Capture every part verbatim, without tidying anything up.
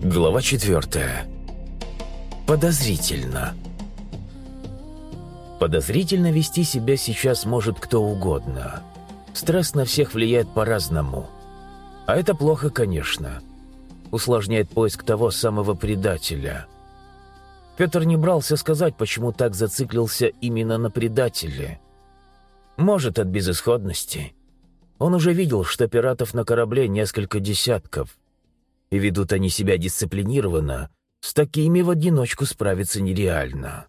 Глава четвертая. Подозрительно. Подозрительно вести себя сейчас может кто угодно. Стресс на всех влияет по-разному. А это плохо, конечно. Усложняет поиск того самого предателя. Петр не брался сказать, почему так зациклился именно на предателе. Может, от безысходности. Он уже видел, что пиратов на корабле несколько десятков. И ведут они себя дисциплинированно, с такими в одиночку справиться нереально.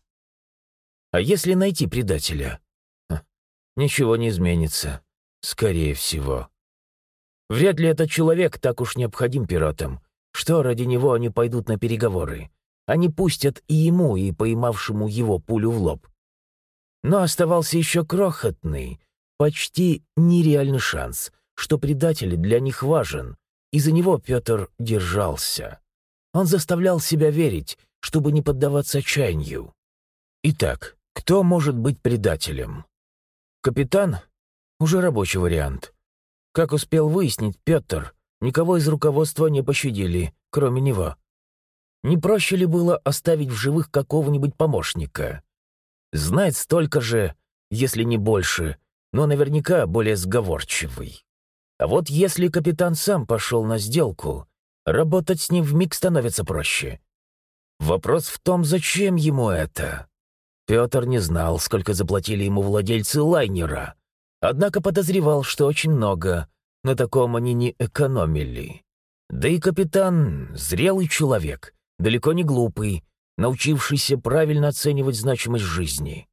А если найти предателя? Ха, ничего не изменится, скорее всего. Вряд ли этот человек так уж необходим пиратам, что ради него они пойдут на переговоры. Они пустят и ему, и поймавшему его пулю в лоб. Но оставался еще крохотный, почти нереальный шанс, что предатель для них важен, и за него Петр держался. Он заставлял себя верить, чтобы не поддаваться отчаянию. Итак, кто может быть предателем? Капитан? Уже рабочий вариант. Как успел выяснить Петр, никого из руководства не пощадили, кроме него. Не проще ли было оставить в живых какого-нибудь помощника? Знает столько же, если не больше, но наверняка более сговорчивый. А вот если капитан сам пошел на сделку, работать с ним вмиг становится проще. Вопрос в том, зачем ему это? Петр не знал, сколько заплатили ему владельцы лайнера, однако подозревал, что очень много, на таком они не экономили. Да и капитан — зрелый человек, далеко не глупый, научившийся правильно оценивать значимость жизни.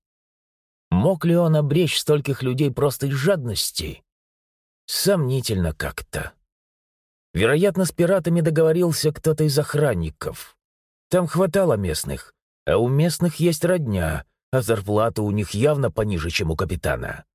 Мог ли он обречь стольких людей просто из жадности? Сомнительно как-то. Вероятно, с пиратами договорился кто-то из охранников. Там хватало местных, а у местных есть родня, а зарплата у них явно пониже, чем у капитана.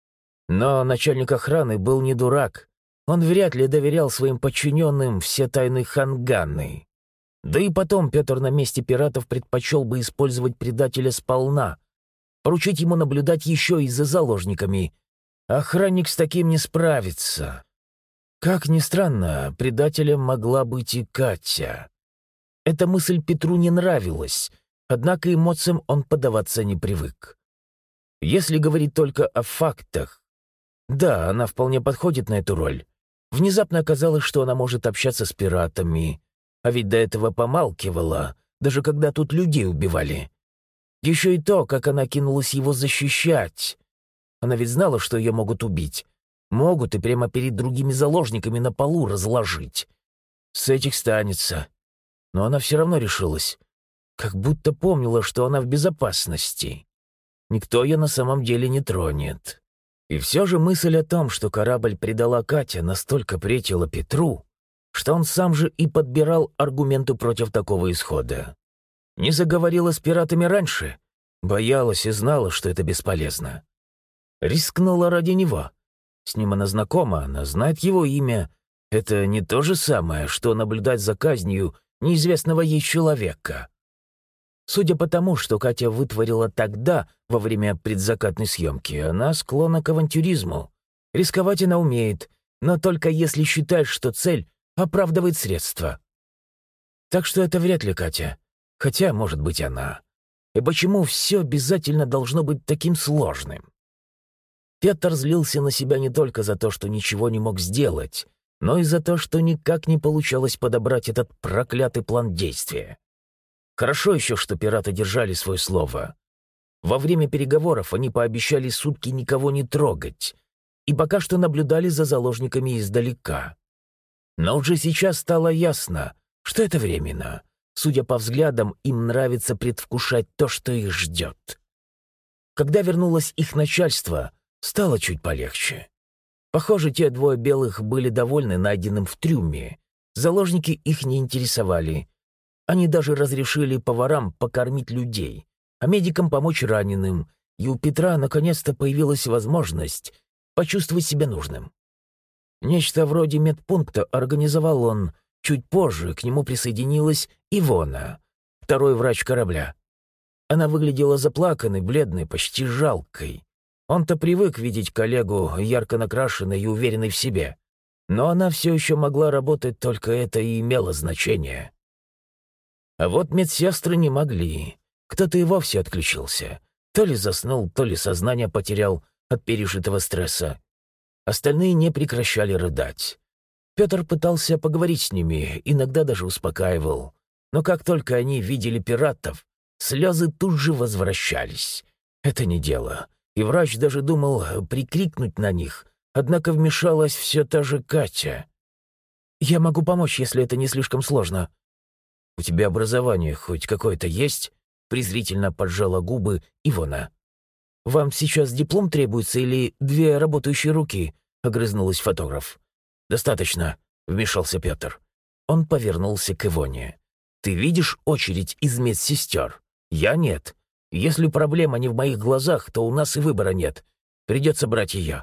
Но начальник охраны был не дурак. Он вряд ли доверял своим подчиненным все тайны Ханганы. Да и потом Петр на месте пиратов предпочел бы использовать предателя сполна, поручить ему наблюдать еще и за заложниками. Охранник с таким не справится. Как ни странно, предателем могла быть и Катя. Эта мысль Петру не нравилась, однако эмоциям он поддаваться не привык. Если говорить только о фактах, да, она вполне подходит на эту роль. Внезапно оказалось, что она может общаться с пиратами, а ведь до этого помалкивала, даже когда тут людей убивали. Еще и то, как она кинулась его защищать. Она ведь знала, что ее могут убить. Могут и прямо перед другими заложниками на полу разложить. С этих станется. Но она все равно решилась. Как будто помнила, что она в безопасности. Никто ее на самом деле не тронет. И все же мысль о том, что корабль предала Катя, настолько претила Петру, что он сам же и подбирал аргументы против такого исхода. Не заговорила с пиратами раньше, боялась и знала, что это бесполезно. Рискнула ради него. С ним она знакома, она знает его имя. Это не то же самое, что наблюдать за казнью неизвестного ей человека. Судя по тому, что Катя вытворила тогда, во время предзакатной съемки, она склонна к авантюризму. Рисковать она умеет, но только если считает, что цель оправдывает средства. Так что это вряд ли Катя. Хотя, может быть, она. И почему все обязательно должно быть таким сложным? Петр злился на себя не только за то, что ничего не мог сделать, но и за то, что никак не получалось подобрать этот проклятый план действия. Хорошо еще, что пираты держали свое слово. Во время переговоров они пообещали сутки никого не трогать, и пока что наблюдали за заложниками издалека. Но уже сейчас стало ясно, что это временно. Судя по взглядам, им нравится предвкушать то, что их ждет. Когда вернулось их начальство, стало чуть полегче. Похоже, те двое белых были довольны найденным в трюме. Заложники их не интересовали. Они даже разрешили поварам покормить людей, а медикам помочь раненым, и у Петра наконец-то появилась возможность почувствовать себя нужным. Нечто вроде медпункта организовал он. Чуть позже к нему присоединилась Ивона, второй врач корабля. Она выглядела заплаканной, бледной, почти жалкой. Он-то привык видеть коллегу ярко накрашенной и уверенной в себе. Но она все еще могла работать, только это и имело значение. А вот медсестры не могли. Кто-то и вовсе отключился. То ли заснул, то ли сознание потерял от пережитого стресса. Остальные не прекращали рыдать. Петр пытался поговорить с ними, иногда даже успокаивал. Но как только они видели пиратов, слезы тут же возвращались. Это не дело. И врач даже думал прикрикнуть на них, однако вмешалась все та же Катя. «Я могу помочь, если это не слишком сложно». «У тебя образование хоть какое-то есть?» — презрительно поджала губы Ивона. «Вам сейчас диплом требуется или две работающие руки?» — огрызнулась фотограф. «Достаточно», — вмешался Петр. Он повернулся к Ивоне. «Ты видишь очередь из медсестер? Я нет. Если проблема не в моих глазах, то у нас и выбора нет. Придется брать ее».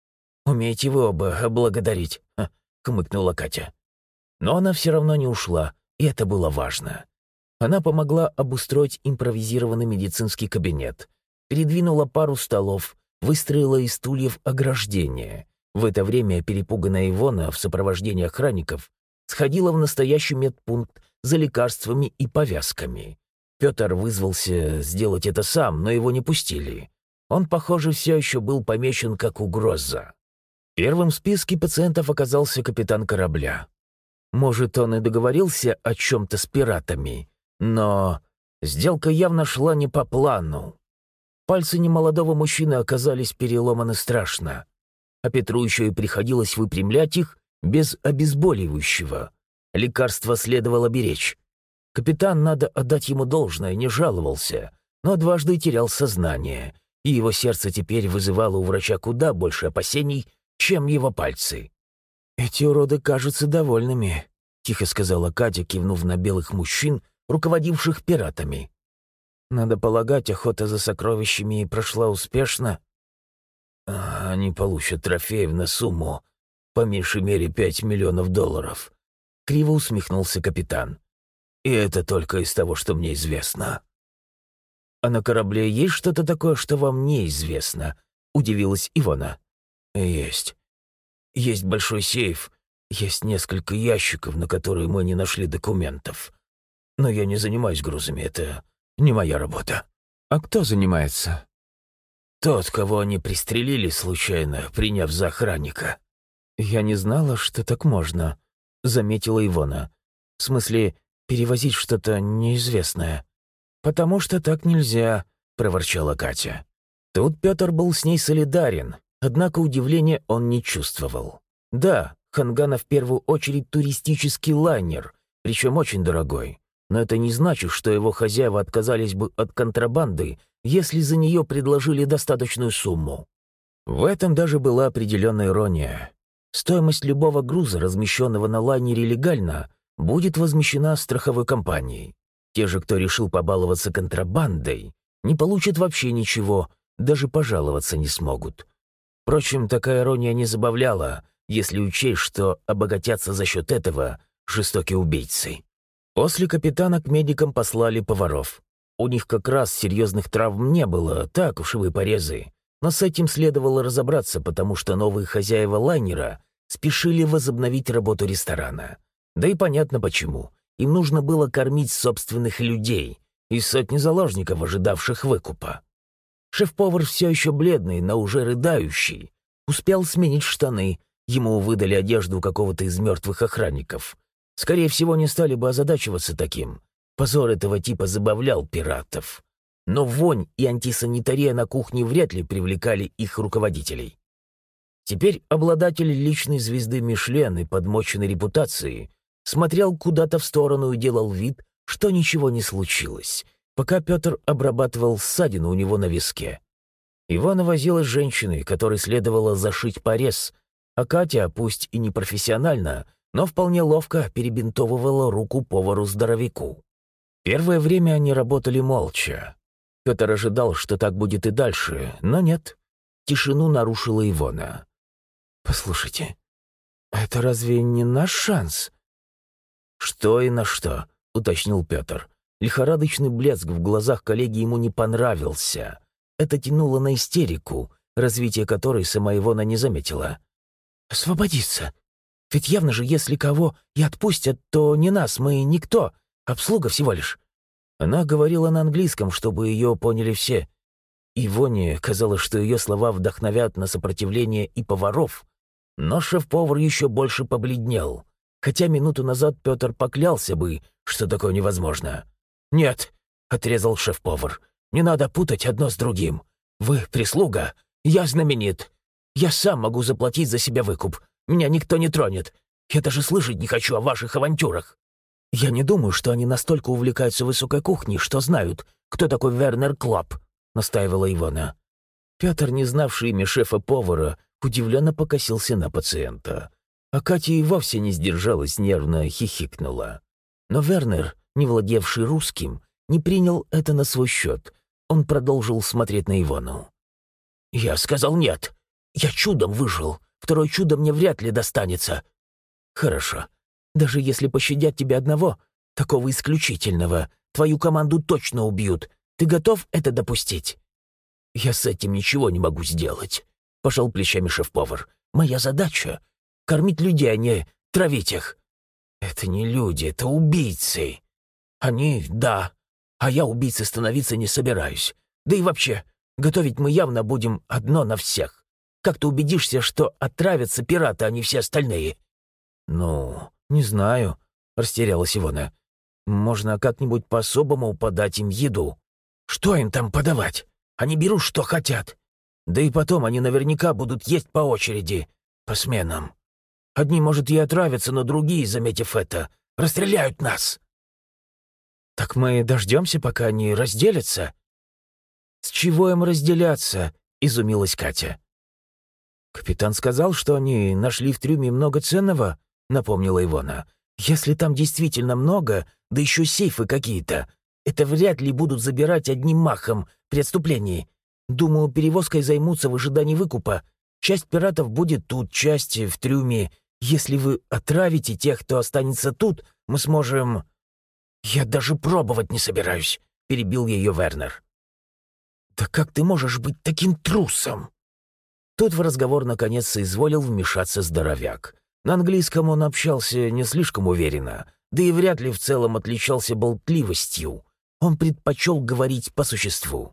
«Умеете вы оба благодарить», — хмыкнула Катя. Но она все равно не ушла, и это было важно. Она помогла обустроить импровизированный медицинский кабинет, передвинула пару столов, выстроила из стульев ограждение. В это время перепуганная Ивона в сопровождении охранников сходила в настоящий медпункт за лекарствами и повязками. Петр вызвался сделать это сам, но его не пустили. Он, похоже, все еще был помечен как угроза. Первым в списке пациентов оказался капитан корабля. Может, он и договорился о чем-то с пиратами, но сделка явно шла не по плану. Пальцы немолодого мужчины оказались переломаны страшно, а Петру еще и приходилось выпрямлять их без обезболивающего. Лекарство следовало беречь. Капитан, надо отдать ему должное, не жаловался, но дважды терял сознание, и его сердце теперь вызывало у врача куда больше опасений, чем его пальцы. «Эти уроды кажутся довольными», — тихо сказала Катя, кивнув на белых мужчин, руководивших пиратами. «Надо полагать, охота за сокровищами прошла успешно». «Они получат трофеев на сумму, по меньшей мере, пять миллионов долларов», — криво усмехнулся капитан. «И это только из того, что мне известно». «А на корабле есть что-то такое, что вам неизвестно?» — удивилась Ивона. «Есть. Есть большой сейф, есть несколько ящиков, на которые мы не нашли документов. Но я не занимаюсь грузами, это не моя работа». «А кто занимается?» «Тот, кого они пристрелили случайно, приняв за охранника». «Я не знала, что так можно», — заметила Ивона. «В смысле, перевозить что-то неизвестное». «Потому что так нельзя», — проворчала Катя. Тут Петр был с ней солидарен, однако удивления он не чувствовал. Да, Хангана в первую очередь туристический лайнер, причем очень дорогой, но это не значит, что его хозяева отказались бы от контрабанды, если за нее предложили достаточную сумму. В этом даже была определенная ирония. Стоимость любого груза, размещенного на лайнере легально, будет возмещена страховой компанией. Те же, кто решил побаловаться контрабандой, не получат вообще ничего, даже пожаловаться не смогут. Впрочем, такая ирония не забавляла, если учесть, что обогатятся за счет этого жестокие убийцы. После капитана к медикам послали поваров. У них как раз серьезных травм не было, так, ушибы порезы. Но с этим следовало разобраться, потому что новые хозяева лайнера спешили возобновить работу ресторана. Да и понятно почему. Им нужно было кормить собственных людей и сотни заложников, ожидавших выкупа. Шеф-повар, все еще бледный, но уже рыдающий, успел сменить штаны, ему выдали одежду какого-то из мертвых охранников. Скорее всего, не стали бы озадачиваться таким. Позор этого типа забавлял пиратов. Но вонь и антисанитария на кухне вряд ли привлекали их руководителей. Теперь обладатель личной звезды Мишлен и подмоченной репутации смотрел куда-то в сторону и делал вид, что ничего не случилось, пока Петр обрабатывал ссадину у него на виске. Ивана возилась с женщиной, которой следовало зашить порез, а Катя, пусть и не профессионально, но вполне ловко перебинтовывала руку повару-здоровяку. Первое время они работали молча. Петр ожидал, что так будет и дальше, но нет. Тишину нарушила Ивона. «Послушайте, это разве не наш шанс?» «Что и на что?» — уточнил Петр. Лихорадочный блеск в глазах коллеги ему не понравился. Это тянуло на истерику, развитие которой сама Ивона не заметила. «Освободиться. Ведь явно же, если кого и отпустят, то не нас, мы никто. обслуга всего лишь». Она говорила на английском, чтобы ее поняли все. Ивоне казалось, что ее слова вдохновят на сопротивление и поваров, но шеф-повар еще больше побледнел, хотя минуту назад Петр поклялся бы, что такое невозможно. «Нет», — отрезал шеф-повар, — «не надо путать одно с другим. Вы прислуга, я знаменит. Я сам могу заплатить за себя выкуп. Меня никто не тронет. Я даже слышать не хочу о ваших авантюрах. Я не думаю, что они настолько увлекаются высокой кухней, что знают, кто такой Вернер Клоп», — настаивала Ивона. Петр, не знавший имя шефа-повара, удивленно покосился на пациента. А Катя и вовсе не сдержалась, нервно хихикнула. Но Вернер, не владевший русским, не принял это на свой счет. Он продолжил смотреть на Ивону. «Я сказал нет. Я чудом выжил. Второе чудо мне вряд ли достанется». «Хорошо. Даже если пощадят тебя одного, такого исключительного, твою команду точно убьют. Ты готов это допустить?» «Я с этим ничего не могу сделать», — пожал плечами шеф-повар. «Моя задача — кормить людей, а не травить их». «Это не люди, это убийцы». «Они — да. А я убийцей становиться не собираюсь. Да и вообще, готовить мы явно будем одно на всех. Как ты убедишься, что отравятся пираты, а не все остальные?» «Ну, не знаю», — растерялась Ивона. «Можно как-нибудь по-особому подать им еду». «Что им там подавать? Они берут, что хотят. Да и потом они наверняка будут есть по очереди, по сменам. Одни, может, и отравятся, но другие, заметив это, расстреляют нас». «Так мы дождемся, пока они разделятся?» «С чего им разделяться?» — изумилась Катя. «Капитан сказал, что они нашли в трюме много ценного», — напомнила Ивона. «Если там действительно много, да еще сейфы какие-то, это вряд ли будут забирать одним махом при отступлении. Думаю, перевозкой займутся в ожидании выкупа. Часть пиратов будет тут, часть в трюме. Если вы отравите тех, кто останется тут, мы сможем...» «Я даже пробовать не собираюсь», — перебил ее Вернер. «Да как ты можешь быть таким трусом?» Тут в разговор наконец соизволил вмешаться здоровяк. На английском он общался не слишком уверенно, да и вряд ли в целом отличался болтливостью. Он предпочел говорить по существу.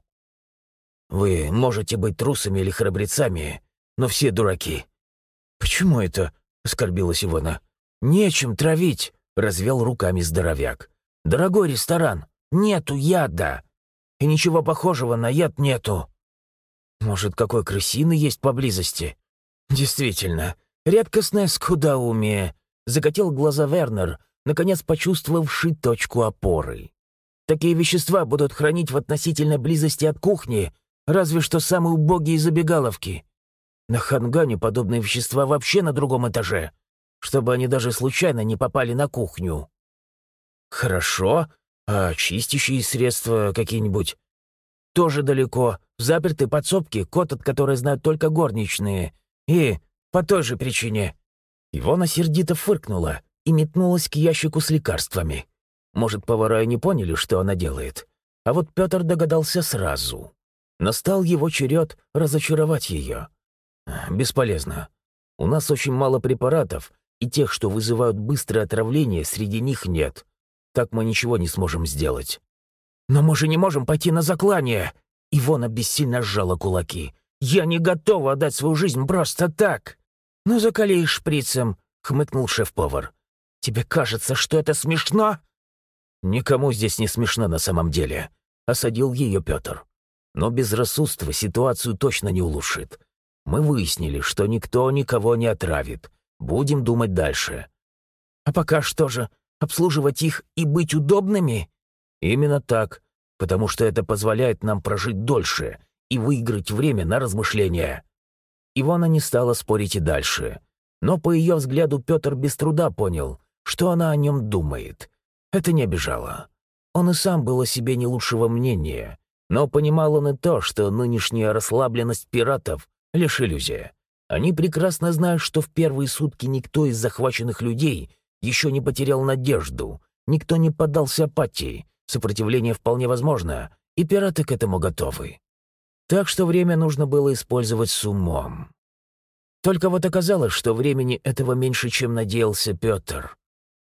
«Вы можете быть трусами или храбрецами, но все дураки». «Почему это?» — оскорбилась Ивона. «Нечем травить», — развел руками здоровяк. «Дорогой ресторан, нету яда. И ничего похожего на яд нету». «Может, какой крысины есть поблизости?» «Действительно, редкостное скудоумие», — закатил глаза Вернер, наконец почувствовавший точку опоры. «Такие вещества будут хранить в относительной близости от кухни, разве что самые убогие забегаловки. На Хангане подобные вещества вообще на другом этаже, чтобы они даже случайно не попали на кухню». «Хорошо. А чистящие средства какие-нибудь?» «Тоже далеко. Заперты подсобки, код от которой знают только горничные. И по той же причине». Ивона сердито фыркнула и метнулась к ящику с лекарствами. Может, повара и не поняли, что она делает. А вот Петр догадался сразу. Настал его черед разочаровать ее. «Бесполезно. У нас очень мало препаратов, и тех, что вызывают быстрое отравление, среди них нет. Так мы ничего не сможем сделать». «Но мы же не можем пойти на заклание!» Ивона бессильно сжала кулаки. «Я не готова отдать свою жизнь просто так!» «Ну, закалей шприцем!» — хмыкнул шеф-повар. «Тебе кажется, что это смешно?» «Никому здесь не смешно на самом деле», — осадил ее Петр. «Но безрассудство ситуацию точно не улучшит. Мы выяснили, что никто никого не отравит. Будем думать дальше». «А пока что же, обслуживать их и быть удобными?» «Именно так, потому что это позволяет нам прожить дольше и выиграть время на размышления». Ивана не стала спорить и дальше, но по ее взгляду Петр без труда понял, что она о нем думает. Это не обижало. Он и сам был о себе не лучшего мнения, но понимал он и то, что нынешняя расслабленность пиратов — лишь иллюзия. Они прекрасно знают, что в первые сутки никто из захваченных людей еще не потерял надежду, никто не поддался апатии, сопротивление вполне возможно, и пираты к этому готовы. Так что время нужно было использовать с умом. Только вот оказалось, что времени этого меньше, чем надеялся Петр.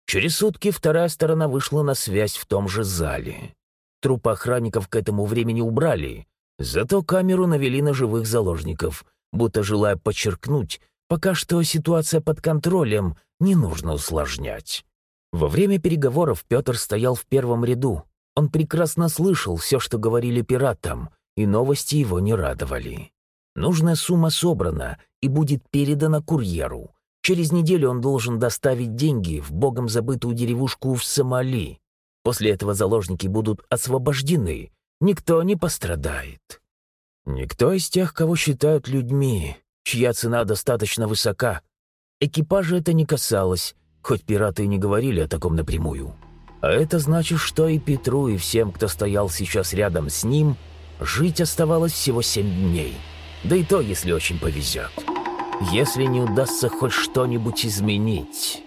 Через сутки вторая сторона вышла на связь в том же зале. Трупы охранников к этому времени убрали, зато камеру навели на живых заложников, будто желая подчеркнуть, пока что ситуация под контролем, не нужно усложнять. Во время переговоров Петр стоял в первом ряду. Он прекрасно слышал все, что говорили пиратам, и новости его не радовали. Нужная сумма собрана и будет передана курьеру. Через неделю он должен доставить деньги в богом забытую деревушку в Сомали. После этого заложники будут освобождены, никто не пострадает. Никто из тех, кого считают людьми, чья цена достаточно высока. Экипажа это не касалось, хоть пираты и не говорили о таком напрямую. А это значит, что и Петру, и всем, кто стоял сейчас рядом с ним, жить оставалось всего семь дней. Да и то, если очень повезет. Если не удастся хоть что-нибудь изменить.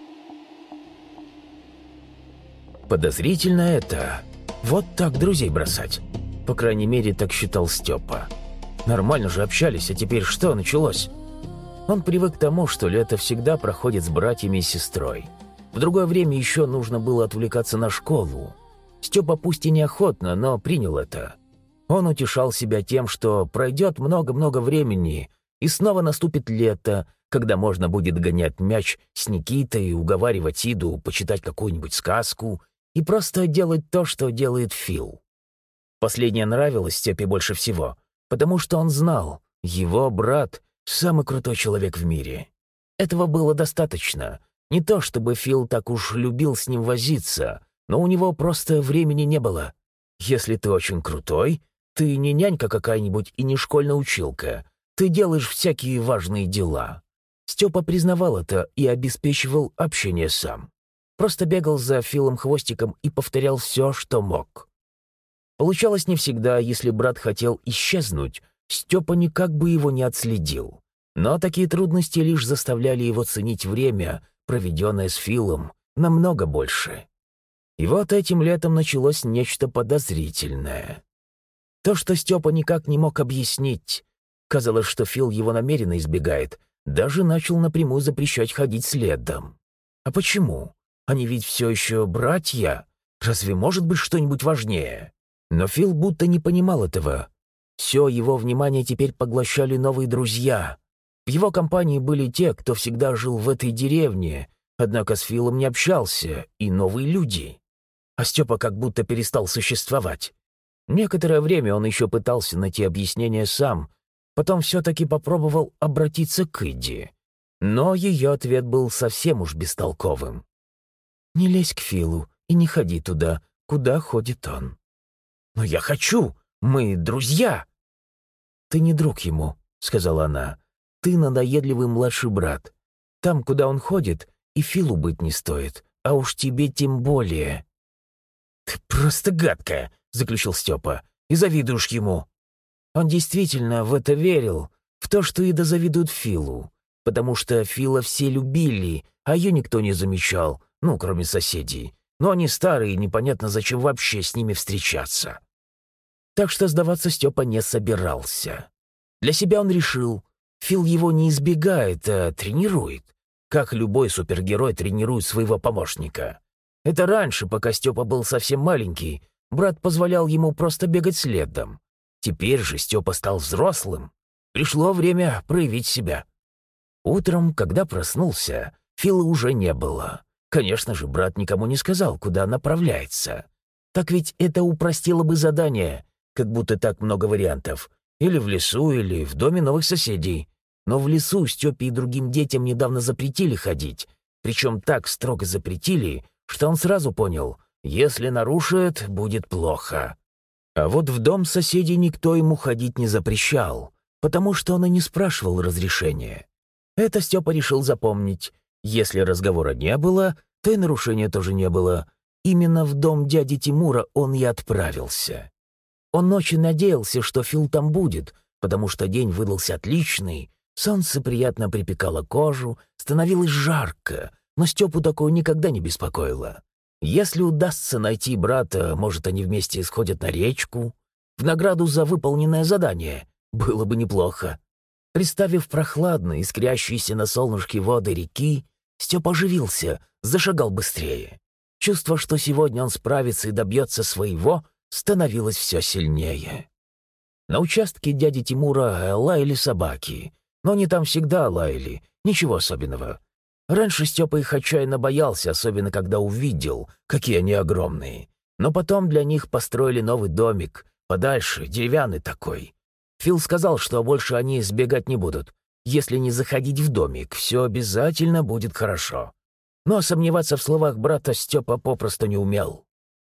Подозрительно это. Вот так друзей бросать. По крайней мере, так считал Степа. Нормально же общались, а теперь что началось? Он привык к тому, что лето всегда проходит с братьями и сестрой. В другое время еще нужно было отвлекаться на школу. Степа пусть и неохотно, но принял это. Он утешал себя тем, что пройдет много-много времени, и снова наступит лето, когда можно будет гонять мяч с Никитой и уговаривать Иду почитать какую-нибудь сказку и просто делать то, что делает Фил. Последнее нравилось Степе больше всего, потому что он знал, его брат — самый крутой человек в мире. Этого было достаточно. Не то чтобы Фил так уж любил с ним возиться, но у него просто времени не было. Если ты очень крутой, ты не нянька какая-нибудь и не школьная училка. Ты делаешь всякие важные дела. Степа признавал это и обеспечивал общение сам. Просто бегал за Филом хвостиком и повторял все, что мог. Получалось не всегда, если брат хотел исчезнуть, Степа никак бы его не отследил. Но такие трудности лишь заставляли его ценить время, проведенное с Филом, намного больше. И вот этим летом началось нечто подозрительное. То, что Степа никак не мог объяснить. Казалось, что Фил его намеренно избегает, даже начал напрямую запрещать ходить следом. А почему? Они ведь все еще братья. Разве может быть что-нибудь важнее? Но Фил будто не понимал этого. Все его внимание теперь поглощали новые друзья. В его компании были те, кто всегда жил в этой деревне, однако с Филом не общался, и новые люди. А Степа как будто перестал существовать. Некоторое время он еще пытался найти объяснение сам, потом все-таки попробовал обратиться к Иде. Но ее ответ был совсем уж бестолковым. «Не лезь к Филу и не ходи туда, куда ходит он». «Но я хочу! Мы друзья!» «Ты не друг ему», — сказала она. «Ты надоедливый младший брат. Там, куда он ходит, и Филу быть не стоит, а уж тебе тем более». «Ты просто гадкая», — заключил Степа, — «и завидуешь ему». Он действительно в это верил, в то, что Ида завидует Филу, потому что Фила все любили, а ее никто не замечал, ну, кроме соседей. Но они старые, и непонятно, зачем вообще с ними встречаться. Так что сдаваться Степа не собирался. Для себя он решил, Фил его не избегает, а тренирует, как любой супергерой тренирует своего помощника. Это раньше, пока Степа был совсем маленький, брат позволял ему просто бегать следом. Теперь же Степа стал взрослым. Пришло время проявить себя. Утром, когда проснулся, Фила уже не было. Конечно же, брат никому не сказал, куда направляется. Так ведь это упростило бы задание, как будто так много вариантов. Или в лесу, или в доме новых соседей. Но в лесу Степе и другим детям недавно запретили ходить. Причем так строго запретили, что он сразу понял, если нарушит, будет плохо. А вот в дом соседей никто ему ходить не запрещал, потому что он и не спрашивал разрешения. Это Степа решил запомнить. Если разговора не было, то и нарушения тоже не было. Именно в дом дяди Тимура он и отправился. Он очень надеялся, что Фил там будет, потому что день выдался отличный, солнце приятно припекало кожу, становилось жарко, но Степу такое никогда не беспокоило. Если удастся найти брата, может, они вместе сходят на речку. В награду за выполненное задание. Было бы неплохо. Представив прохладные, искрящиеся на солнышке воды реки, Степа оживился, зашагал быстрее. Чувство, что сегодня он справится и добьется своего, становилось все сильнее. На участке дяди Тимура лаяли собаки, но они там всегда лаяли, ничего особенного. Раньше Степа их отчаянно боялся, особенно когда увидел, какие они огромные. Но потом для них построили новый домик, подальше, деревянный такой. Фил сказал, что больше они сбегать не будут. Если не заходить в домик, все обязательно будет хорошо. Но сомневаться в словах брата Степа попросту не умел.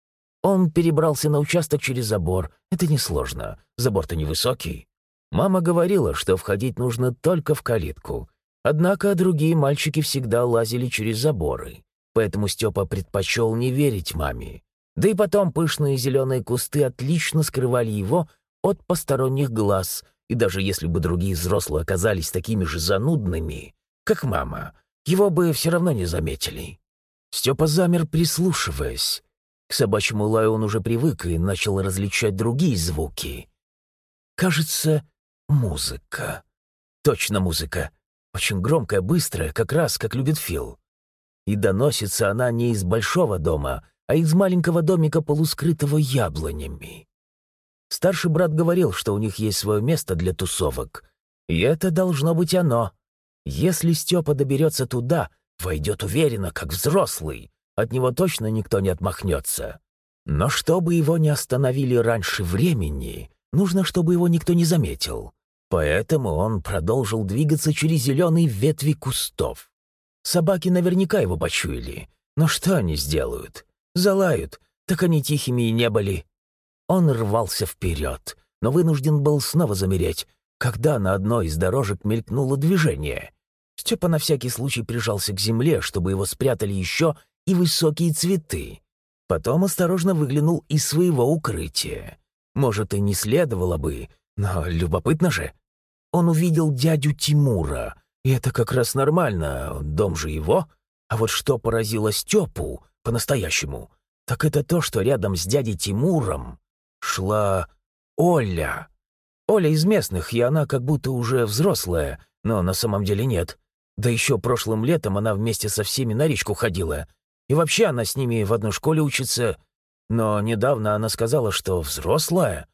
Он перебрался на участок через забор. Это несложно, забор-то невысокий. Мама говорила, что входить нужно только в калитку. Однако другие мальчики всегда лазили через заборы, поэтому Степа предпочел не верить маме. Да и потом пышные зеленые кусты отлично скрывали его от посторонних глаз, и даже если бы другие взрослые оказались такими же занудными, как мама, его бы все равно не заметили. Степа замер, прислушиваясь. К собачьему лаю он уже привык и начал различать другие звуки. Кажется, музыка. Точно музыка. Очень громкая, быстрая, как раз как любит Фил. И доносится она не из большого дома, а из маленького домика, полускрытого яблонями. Старший брат говорил, что у них есть свое место для тусовок. И это должно быть оно. Если Степа доберется туда, войдет уверенно, как взрослый. От него точно никто не отмахнется. Но чтобы его не остановили раньше времени, нужно, чтобы его никто не заметил. Поэтому он продолжил двигаться через зеленые ветви кустов. Собаки наверняка его почуяли. Но что они сделают? Залают, так они тихими и не были. Он рвался вперед, но вынужден был снова замереть, когда на одной из дорожек мелькнуло движение. Степа на всякий случай прижался к земле, чтобы его спрятали еще и высокие цветы. Потом осторожно выглянул из своего укрытия. Может, и не следовало бы, но любопытно же. Он увидел дядю Тимура, и это как раз нормально, дом же его. А вот что поразило Степу по-настоящему, так это то, что рядом с дядей Тимуром шла Оля. Оля из местных, и она как будто уже взрослая, но на самом деле нет. Да еще прошлым летом она вместе со всеми на речку ходила. И вообще она с ними в одной школе учится. Но недавно она сказала, что взрослая.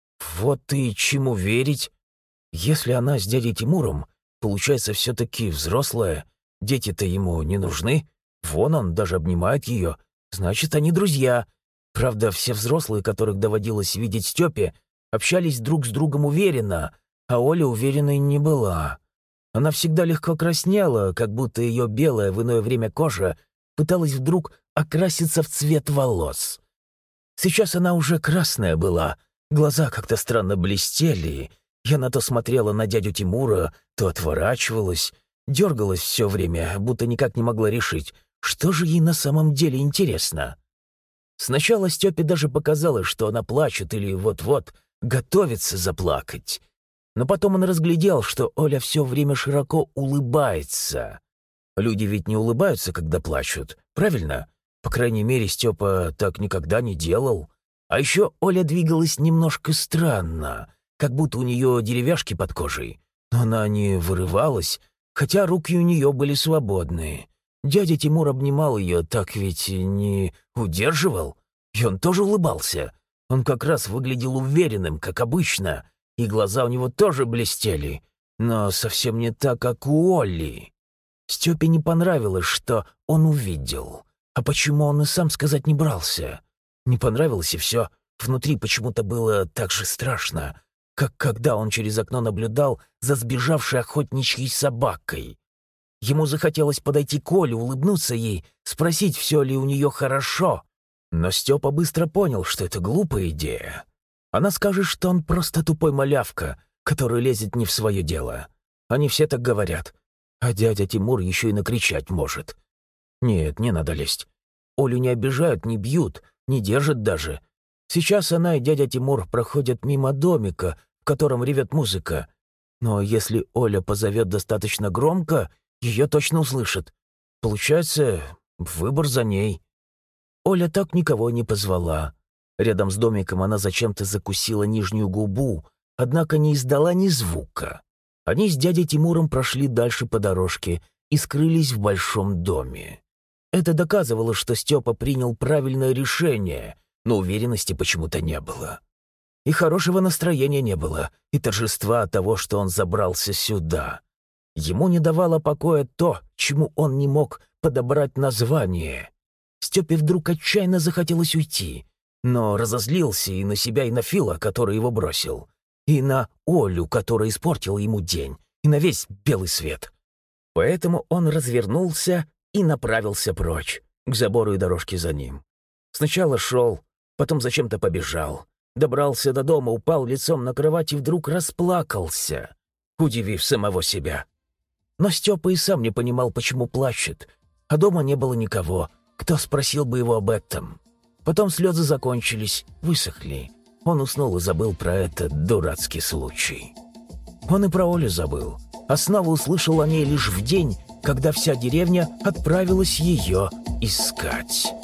Вот и чему верить. Если она с дядей Тимуром, получается, все-таки взрослая. Дети-то ему не нужны. Вон он даже обнимает ее. Значит, они друзья. Правда, все взрослые, которых доводилось видеть Степе, общались друг с другом уверенно, а Оля уверенной не была. Она всегда легко краснела, как будто ее белая в иное время кожа пыталась вдруг окраситься в цвет волос. Сейчас она уже красная была, глаза как-то странно блестели, и она то смотрела на дядю Тимура, то отворачивалась, дергалась все время, будто никак не могла решить, что же ей на самом деле интересно. Сначала Степе даже показалось, что она плачет или вот-вот готовится заплакать. Но потом он разглядел, что Оля все время широко улыбается. Люди ведь не улыбаются, когда плачут, правильно? По крайней мере, Степа так никогда не делал. А еще Оля двигалась немножко странно, как будто у нее деревяшки под кожей. Но она не вырывалась, хотя руки у нее были свободные. Дядя Тимур обнимал ее, так ведь не удерживал. И он тоже улыбался. Он как раз выглядел уверенным, как обычно, и глаза у него тоже блестели, но совсем не так, как у Олли. Степе не понравилось, что он увидел. А почему он и сам сказать не брался? Не понравилось и все. Внутри почему-то было так же страшно, как когда он через окно наблюдал за сбежавшей охотничьей собакой. Ему захотелось подойти к Оле, улыбнуться ей, спросить, все ли у нее хорошо. Но Степа быстро понял, что это глупая идея. Она скажет, что он просто тупой малявка, который лезет не в свое дело. Они все так говорят. А дядя Тимур еще и накричать может. Нет, не надо лезть. Олю не обижают, не бьют, не держат даже. Сейчас она и дядя Тимур проходят мимо домика, в котором ревет музыка. Но если Оля позовет достаточно громко, ее точно услышат. Получается, выбор за ней. Оля так никого не позвала. Рядом с домиком она зачем-то закусила нижнюю губу, однако не издала ни звука. Они с дядей Тимуром прошли дальше по дорожке, и скрылись в большом доме. Это доказывало, что Степа принял правильное решение, но уверенности почему-то не было. И хорошего настроения не было, и торжества от того, что он забрался сюда. Ему не давало покоя то, чему он не мог подобрать название. Степе вдруг отчаянно захотелось уйти, но разозлился и на себя, и на Фила, который его бросил, и на Олю, которая испортила ему день, и на весь белый свет. Поэтому он развернулся и направился прочь, к забору и дорожке за ним. Сначала шел, потом зачем-то побежал. Добрался до дома, упал лицом на кровать и вдруг расплакался, удивив самого себя. Но Степа и сам не понимал, почему плачет, а дома не было никого, кто спросил бы его об этом. Потом слезы закончились, высохли. Он уснул и забыл про этот дурацкий случай. Он и про Олю забыл, а снова услышал о ней лишь в день, когда вся деревня отправилась ее искать.